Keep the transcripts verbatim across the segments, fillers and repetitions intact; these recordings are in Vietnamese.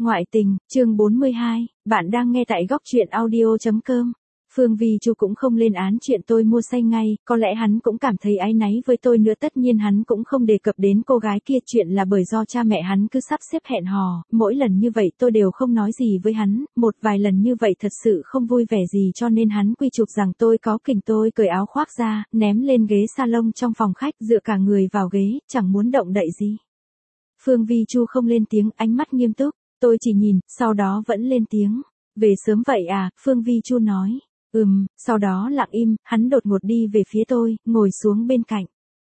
Ngoại tình, chương bốn mươi hai, bạn đang nghe tại góc truyện audio chấm com. Phương Vi Chu cũng không lên án chuyện tôi mua say ngay, có lẽ hắn cũng cảm thấy áy náy với tôi nữa, tất nhiên hắn cũng không đề cập đến cô gái kia, chuyện là bởi do cha mẹ hắn cứ sắp xếp hẹn hò, mỗi lần như vậy tôi đều không nói gì với hắn, một vài lần như vậy thật sự không vui vẻ gì cho nên hắn quy chụp rằng tôi có kỉnh, tôi cởi áo khoác ra, ném lên ghế salon trong phòng khách, dựa cả người vào ghế, chẳng muốn động đậy gì. Phương Vi Chu không lên tiếng, ánh mắt nghiêm túc. Tôi chỉ nhìn, sau đó vẫn lên tiếng. Về sớm vậy à, Phương Vi Chu nói. Ừm, sau đó lặng im, hắn đột ngột đi về phía tôi, ngồi xuống bên cạnh.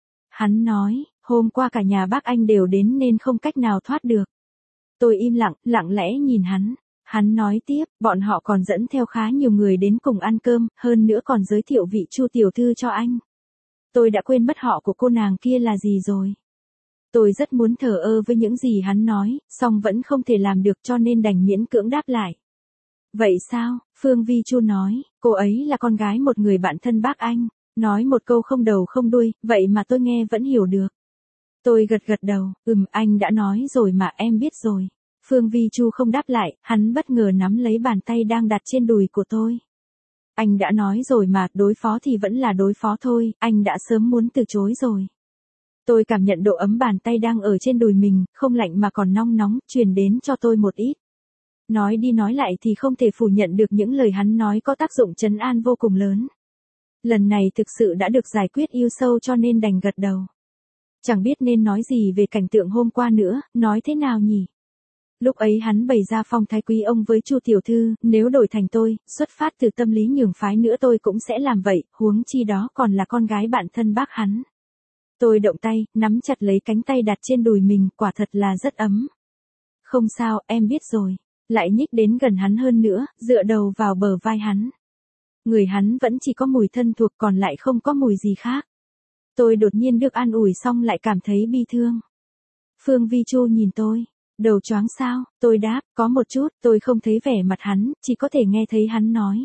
Hắn nói, hôm qua cả nhà bác anh đều đến nên không cách nào thoát được. Tôi im lặng, lặng lẽ nhìn hắn. Hắn nói tiếp, bọn họ còn dẫn theo khá nhiều người đến cùng ăn cơm, hơn nữa còn giới thiệu vị Chu tiểu thư cho anh. Tôi đã quên mất họ của cô nàng kia là gì rồi. Tôi rất muốn thờ ơ với những gì hắn nói, song vẫn không thể làm được cho nên đành miễn cưỡng đáp lại. Vậy sao? Phương Vi Chu nói, cô ấy là con gái một người bạn thân bác anh, nói một câu không đầu không đuôi, vậy mà tôi nghe vẫn hiểu được. Tôi gật gật đầu, ừm, anh đã nói rồi mà, em biết rồi. Phương Vi Chu không đáp lại, hắn bất ngờ nắm lấy bàn tay đang đặt trên đùi của tôi. Anh đã nói rồi mà, đối phó thì vẫn là đối phó thôi, anh đã sớm muốn từ chối rồi. Tôi cảm nhận độ ấm bàn tay đang ở trên đùi mình, không lạnh mà còn nóng nóng, truyền đến cho tôi một ít. Nói đi nói lại thì không thể phủ nhận được những lời hắn nói có tác dụng trấn an vô cùng lớn. Lần này thực sự đã được giải quyết yêu sâu cho nên đành gật đầu. Chẳng biết nên nói gì về cảnh tượng hôm qua nữa, nói thế nào nhỉ? Lúc ấy hắn bày ra phong thái quý ông với Chu tiểu thư, nếu đổi thành tôi, xuất phát từ tâm lý nhường phái nữa tôi cũng sẽ làm vậy, huống chi đó còn là con gái bạn thân bác hắn. Tôi động tay, nắm chặt lấy cánh tay đặt trên đùi mình, quả thật là rất ấm. Không sao, em biết rồi. Lại nhích đến gần hắn hơn nữa, dựa đầu vào bờ vai hắn. Người hắn vẫn chỉ có mùi thân thuộc, còn lại không có mùi gì khác. Tôi đột nhiên được an ủi xong lại cảm thấy bi thương. Phương Vi Chu nhìn tôi. Đầu choáng sao? Tôi đáp, có một chút, tôi không thấy vẻ mặt hắn, chỉ có thể nghe thấy hắn nói.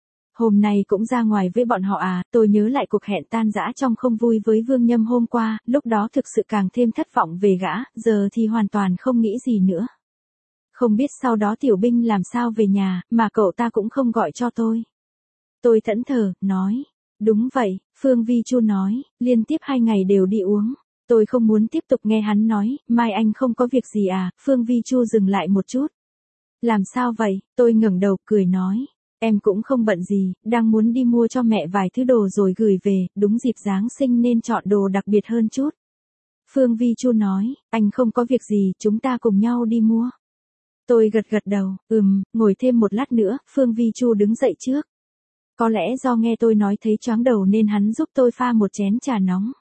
Hôm nay cũng ra ngoài với bọn họ à, tôi nhớ lại cuộc hẹn tan rã trong không vui với Vương Nhâm hôm qua, lúc đó thực sự càng thêm thất vọng về gã, giờ thì hoàn toàn không nghĩ gì nữa. Không biết sau đó Tiểu Binh làm sao về nhà, mà cậu ta cũng không gọi cho tôi. Tôi thẫn thờ, nói, đúng vậy, Phương Vi Chu nói, liên tiếp hai ngày đều đi uống. Tôi không muốn tiếp tục nghe hắn nói, mai anh không có việc gì à, Phương Vi Chu dừng lại một chút. Làm sao vậy, tôi ngẩng đầu, cười nói. Em cũng không bận gì, đang muốn đi mua cho mẹ vài thứ đồ rồi gửi về, đúng dịp Giáng sinh nên chọn đồ đặc biệt hơn chút. Phương Vi Chu nói, anh không có việc gì, chúng ta cùng nhau đi mua. Tôi gật gật đầu, ừm, ngồi thêm một lát nữa, Phương Vi Chu đứng dậy trước. Có lẽ do nghe tôi nói thấy choáng đầu nên hắn giúp tôi pha một chén trà nóng.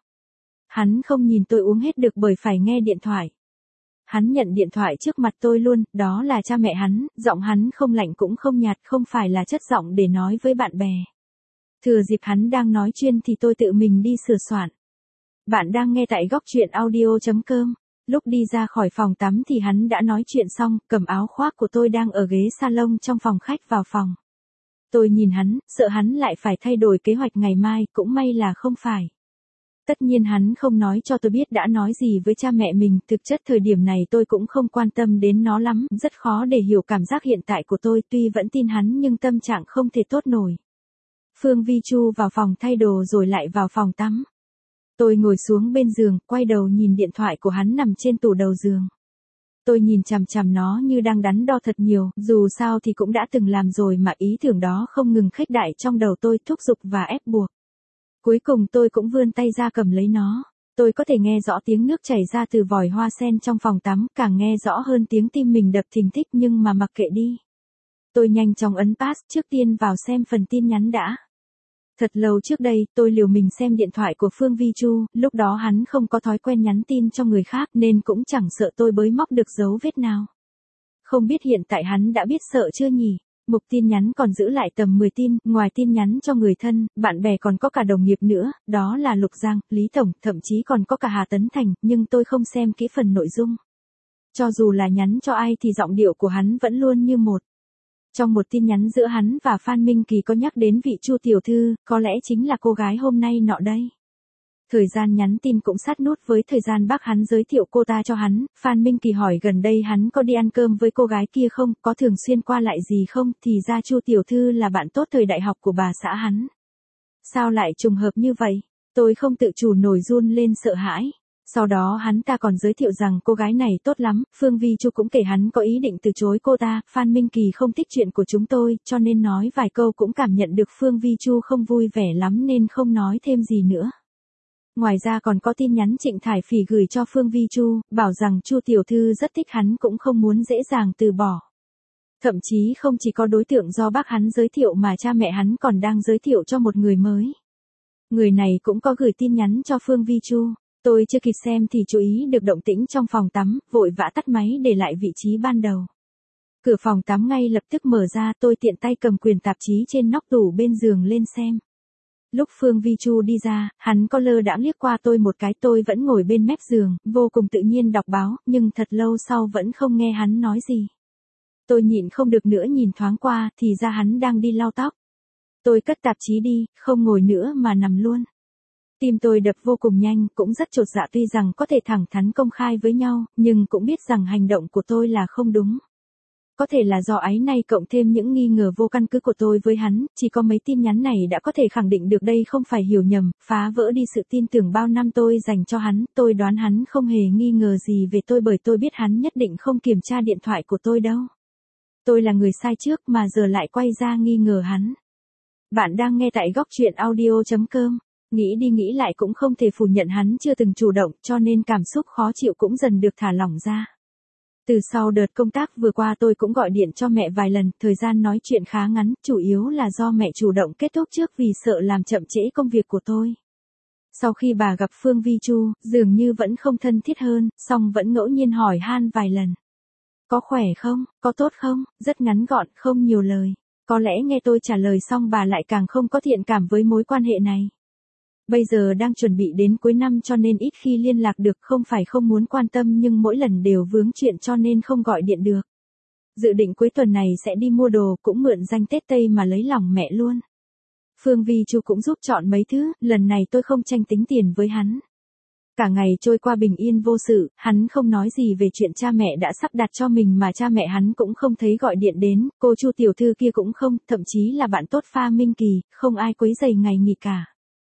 Hắn không nhìn tôi uống hết được bởi phải nghe điện thoại. Hắn nhận điện thoại trước mặt tôi luôn, đó là cha mẹ hắn, giọng hắn không lạnh cũng không nhạt, không phải là chất giọng để nói với bạn bè. Thừa dịp hắn đang nói chuyên thì tôi tự mình đi sửa soạn. Bạn đang nghe tại góc truyện audio chấm com. Lúc đi ra khỏi phòng tắm thì hắn đã nói chuyện xong, cầm áo khoác của tôi đang ở ghế salon trong phòng khách vào phòng. Tôi nhìn hắn, sợ hắn lại phải thay đổi kế hoạch ngày mai, cũng may là không phải. Tất nhiên hắn không nói cho tôi biết đã nói gì với cha mẹ mình, thực chất thời điểm này tôi cũng không quan tâm đến nó lắm, rất khó để hiểu cảm giác hiện tại của tôi, tuy vẫn tin hắn nhưng tâm trạng không thể tốt nổi. Phương Vi Chu vào phòng thay đồ rồi lại vào phòng tắm. Tôi ngồi xuống bên giường, quay đầu nhìn điện thoại của hắn nằm trên tủ đầu giường. Tôi nhìn chằm chằm nó như đang đắn đo thật nhiều, dù sao thì cũng đã từng làm rồi mà ý tưởng đó không ngừng khuếch đại trong đầu tôi, thúc giục và ép buộc. Cuối cùng tôi cũng vươn tay ra cầm lấy nó. Tôi có thể nghe rõ tiếng nước chảy ra từ vòi hoa sen trong phòng tắm, càng nghe rõ hơn tiếng tim mình đập thình thịch, nhưng mà mặc kệ đi. Tôi nhanh chóng ấn pass, trước tiên vào xem phần tin nhắn đã. Thật lâu trước đây, tôi liều mình xem điện thoại của Phương Vi Chu, lúc đó hắn không có thói quen nhắn tin cho người khác nên cũng chẳng sợ tôi bới móc được dấu vết nào. Không biết hiện tại hắn đã biết sợ chưa nhỉ? Mục tin nhắn còn giữ lại tầm mười tin, ngoài tin nhắn cho người thân, bạn bè còn có cả đồng nghiệp nữa, đó là Lục Giang, Lý Tổng, thậm chí còn có cả Hà Tấn Thành, nhưng tôi không xem kỹ phần nội dung. Cho dù là nhắn cho ai thì giọng điệu của hắn vẫn luôn như một. Trong một tin nhắn giữa hắn và Phan Minh Kỳ có nhắc đến vị Chu tiểu thư, có lẽ chính là cô gái hôm nay nọ đây. Thời gian nhắn tin cũng sát nút với thời gian bác hắn giới thiệu cô ta cho hắn, Phan Minh Kỳ hỏi gần đây hắn có đi ăn cơm với cô gái kia không, có thường xuyên qua lại gì không, thì ra Chu tiểu thư là bạn tốt thời đại học của bà xã hắn. Sao lại trùng hợp như vậy? Tôi không tự chủ nổi run lên sợ hãi. Sau đó hắn ta còn giới thiệu rằng cô gái này tốt lắm, Phương Vi Chu cũng kể hắn có ý định từ chối cô ta, Phan Minh Kỳ không thích chuyện của chúng tôi, cho nên nói vài câu cũng cảm nhận được Phương Vi Chu không vui vẻ lắm nên không nói thêm gì nữa. Ngoài ra còn có tin nhắn Trịnh Thải Phỉ gửi cho Phương Vi Chu, bảo rằng Chu tiểu thư rất thích hắn cũng không muốn dễ dàng từ bỏ. Thậm chí không chỉ có đối tượng do bác hắn giới thiệu mà cha mẹ hắn còn đang giới thiệu cho một người mới. Người này cũng có gửi tin nhắn cho Phương Vi Chu. Tôi chưa kịp xem thì chú ý được động tĩnh trong phòng tắm, vội vã tắt máy để lại vị trí ban đầu. Cửa phòng tắm ngay lập tức mở ra, tôi tiện tay cầm quyển tạp chí trên nóc tủ bên giường lên xem. Lúc Phương Vi Chu đi ra, hắn có lơ đãng liếc qua tôi một cái, tôi vẫn ngồi bên mép giường, vô cùng tự nhiên đọc báo, nhưng thật lâu sau vẫn không nghe hắn nói gì. Tôi nhịn không được nữa nhìn thoáng qua, thì ra hắn đang đi lau tóc. Tôi cất tạp chí đi, không ngồi nữa mà nằm luôn. Tim tôi đập vô cùng nhanh, cũng rất chột dạ tuy rằng có thể thẳng thắn công khai với nhau, nhưng cũng biết rằng hành động của tôi là không đúng. Có thể là do áy náy cộng thêm những nghi ngờ vô căn cứ của tôi với hắn, chỉ có mấy tin nhắn này đã có thể khẳng định được đây không phải hiểu nhầm, phá vỡ đi sự tin tưởng bao năm tôi dành cho hắn, tôi đoán hắn không hề nghi ngờ gì về tôi bởi tôi biết hắn nhất định không kiểm tra điện thoại của tôi đâu. Tôi là người sai trước mà giờ lại quay ra nghi ngờ hắn. Bạn đang nghe tại góc truyện audio chấm com. Nghĩ đi nghĩ lại cũng không thể phủ nhận hắn chưa từng chủ động, cho nên cảm xúc khó chịu cũng dần được thả lỏng ra. Từ sau đợt công tác vừa qua tôi cũng gọi điện cho mẹ vài lần, thời gian nói chuyện khá ngắn, chủ yếu là do mẹ chủ động kết thúc trước vì sợ làm chậm trễ công việc của tôi. Sau khi bà gặp Phương Vi Chu, dường như vẫn không thân thiết hơn, song vẫn ngẫu nhiên hỏi han vài lần. Có khỏe không, có tốt không, rất ngắn gọn, không nhiều lời. Có lẽ nghe tôi trả lời xong bà lại càng không có thiện cảm với mối quan hệ này. Bây giờ đang chuẩn bị đến cuối năm cho nên ít khi liên lạc được, không phải không muốn quan tâm nhưng mỗi lần đều vướng chuyện cho nên không gọi điện được. Dự định cuối tuần này sẽ đi mua đồ, cũng mượn danh Tết Tây mà lấy lòng mẹ luôn. Phương Vi Chu cũng giúp chọn mấy thứ, lần này tôi không tranh tính tiền với hắn. Cả ngày trôi qua bình yên vô sự, hắn không nói gì về chuyện cha mẹ đã sắp đặt cho mình mà cha mẹ hắn cũng không thấy gọi điện đến, cô Chu tiểu thư kia cũng không, thậm chí là bạn tốt Phan Minh Kỳ, không ai quấy rầy ngày nghỉ cả.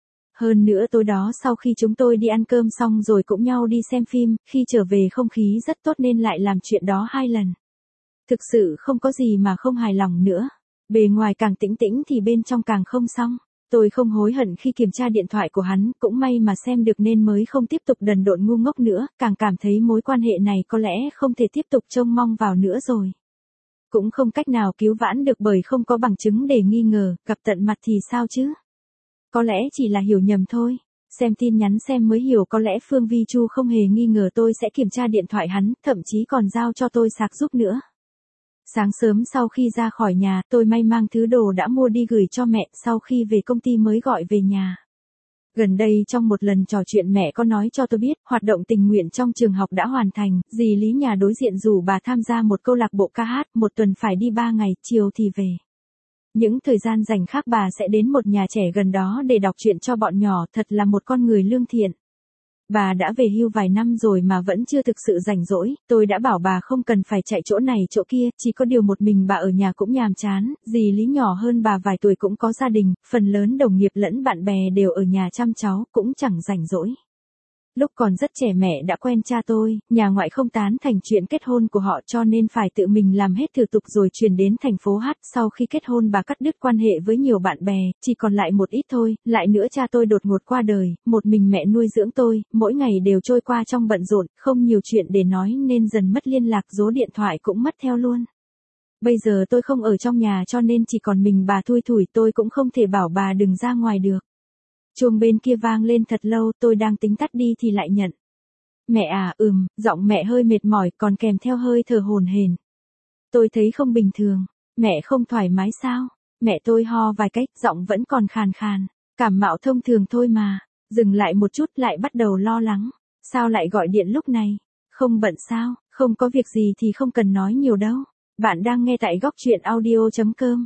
Hơn nữa tối đó sau khi chúng tôi đi ăn cơm xong rồi cũng nhau đi xem phim, khi trở về không khí rất tốt nên lại làm chuyện đó hai lần. Thực sự không có gì mà không hài lòng nữa. Bề ngoài càng tĩnh tĩnh thì bên trong càng không xong. Tôi không hối hận khi kiểm tra điện thoại của hắn, cũng may mà xem được nên mới không tiếp tục đần độn ngu ngốc nữa, càng cảm thấy mối quan hệ này có lẽ không thể tiếp tục trông mong vào nữa rồi. Cũng không cách nào cứu vãn được bởi không có bằng chứng để nghi ngờ, gặp tận mặt thì sao chứ? Có lẽ chỉ là hiểu nhầm thôi. Xem tin nhắn xem mới hiểu có lẽ Phương Vi Chu không hề nghi ngờ tôi sẽ kiểm tra điện thoại hắn, thậm chí còn giao cho tôi sạc giúp nữa. Sáng sớm sau khi ra khỏi nhà, tôi may mang thứ đồ đã mua đi gửi cho mẹ, sau khi về công ty mới gọi về nhà. Gần đây trong một lần trò chuyện mẹ có nói cho tôi biết, hoạt động tình nguyện trong trường học đã hoàn thành, dì Lý nhà đối diện rủ bà tham gia một câu lạc bộ ca hát, một tuần phải đi ba ngày, chiều thì về. Những thời gian rảnh khác bà sẽ đến một nhà trẻ gần đó để đọc truyện cho bọn nhỏ, thật là một con người lương thiện. Bà đã về hưu vài năm rồi mà vẫn chưa thực sự rảnh rỗi, tôi đã bảo bà không cần phải chạy chỗ này chỗ kia, chỉ có điều một mình bà ở nhà cũng nhàm chán, dì Lý nhỏ hơn bà vài tuổi cũng có gia đình, phần lớn đồng nghiệp lẫn bạn bè đều ở nhà chăm cháu, cũng chẳng rảnh rỗi. Lúc còn rất trẻ mẹ đã quen cha tôi, nhà ngoại không tán thành chuyện kết hôn của họ cho nên phải tự mình làm hết thủ tục rồi chuyển đến thành phố Hát. Sau khi kết hôn bà cắt đứt quan hệ với nhiều bạn bè, chỉ còn lại một ít thôi, lại nữa cha tôi đột ngột qua đời, một mình mẹ nuôi dưỡng tôi, mỗi ngày đều trôi qua trong bận rộn, không nhiều chuyện để nói nên dần mất liên lạc, số điện thoại cũng mất theo luôn. Bây giờ tôi không ở trong nhà cho nên chỉ còn mình bà thui thủi, tôi cũng không thể bảo bà đừng ra ngoài được. Chuông bên kia vang lên thật lâu, tôi đang tính tắt đi thì lại nhận. Mẹ à, ừm, giọng mẹ hơi mệt mỏi còn kèm theo hơi thở hổn hển. Tôi thấy không bình thường, mẹ không thoải mái sao? Mẹ tôi ho vài cách, giọng vẫn còn khàn khàn. Cảm mạo thông thường thôi mà. Dừng lại một chút lại bắt đầu lo lắng. Sao lại gọi điện lúc này? Không bận sao? Không có việc gì thì không cần nói nhiều đâu. Bạn đang nghe tại góc truyện audio chấm com.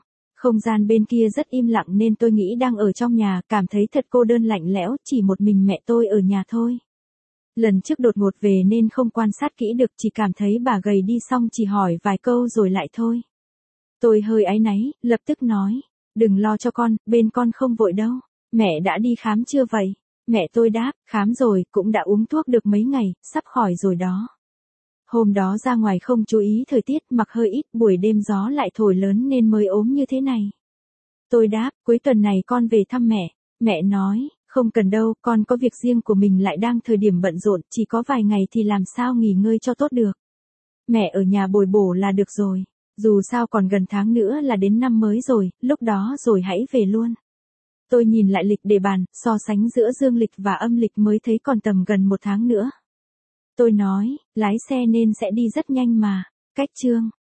Không gian bên kia rất im lặng nên tôi nghĩ đang ở trong nhà, cảm thấy thật cô đơn lạnh lẽo, chỉ một mình mẹ tôi ở nhà thôi. Lần trước đột ngột về nên không quan sát kỹ được, chỉ cảm thấy bà gầy đi xong chỉ hỏi vài câu rồi lại thôi. Tôi hơi áy náy, lập tức nói, đừng lo cho con, bên con không vội đâu. Mẹ đã đi khám chưa vậy? Mẹ tôi đáp, khám rồi, cũng đã uống thuốc được mấy ngày, sắp khỏi rồi đó. Hôm đó ra ngoài không chú ý thời tiết, mặc hơi ít, buổi đêm gió lại thổi lớn nên mới ốm như thế này. Tôi đáp, cuối tuần này con về thăm mẹ. Mẹ nói, không cần đâu, con có việc riêng của mình, lại đang thời điểm bận rộn, chỉ có vài ngày thì làm sao nghỉ ngơi cho tốt được. Mẹ ở nhà bồi bổ là được rồi, dù sao còn gần tháng nữa là đến năm mới rồi, lúc đó rồi hãy về luôn. Tôi nhìn lại lịch đề bàn, so sánh giữa dương lịch và âm lịch mới thấy còn tầm gần một tháng nữa. Tôi nói, lái xe nên sẽ đi rất nhanh mà. Cách chương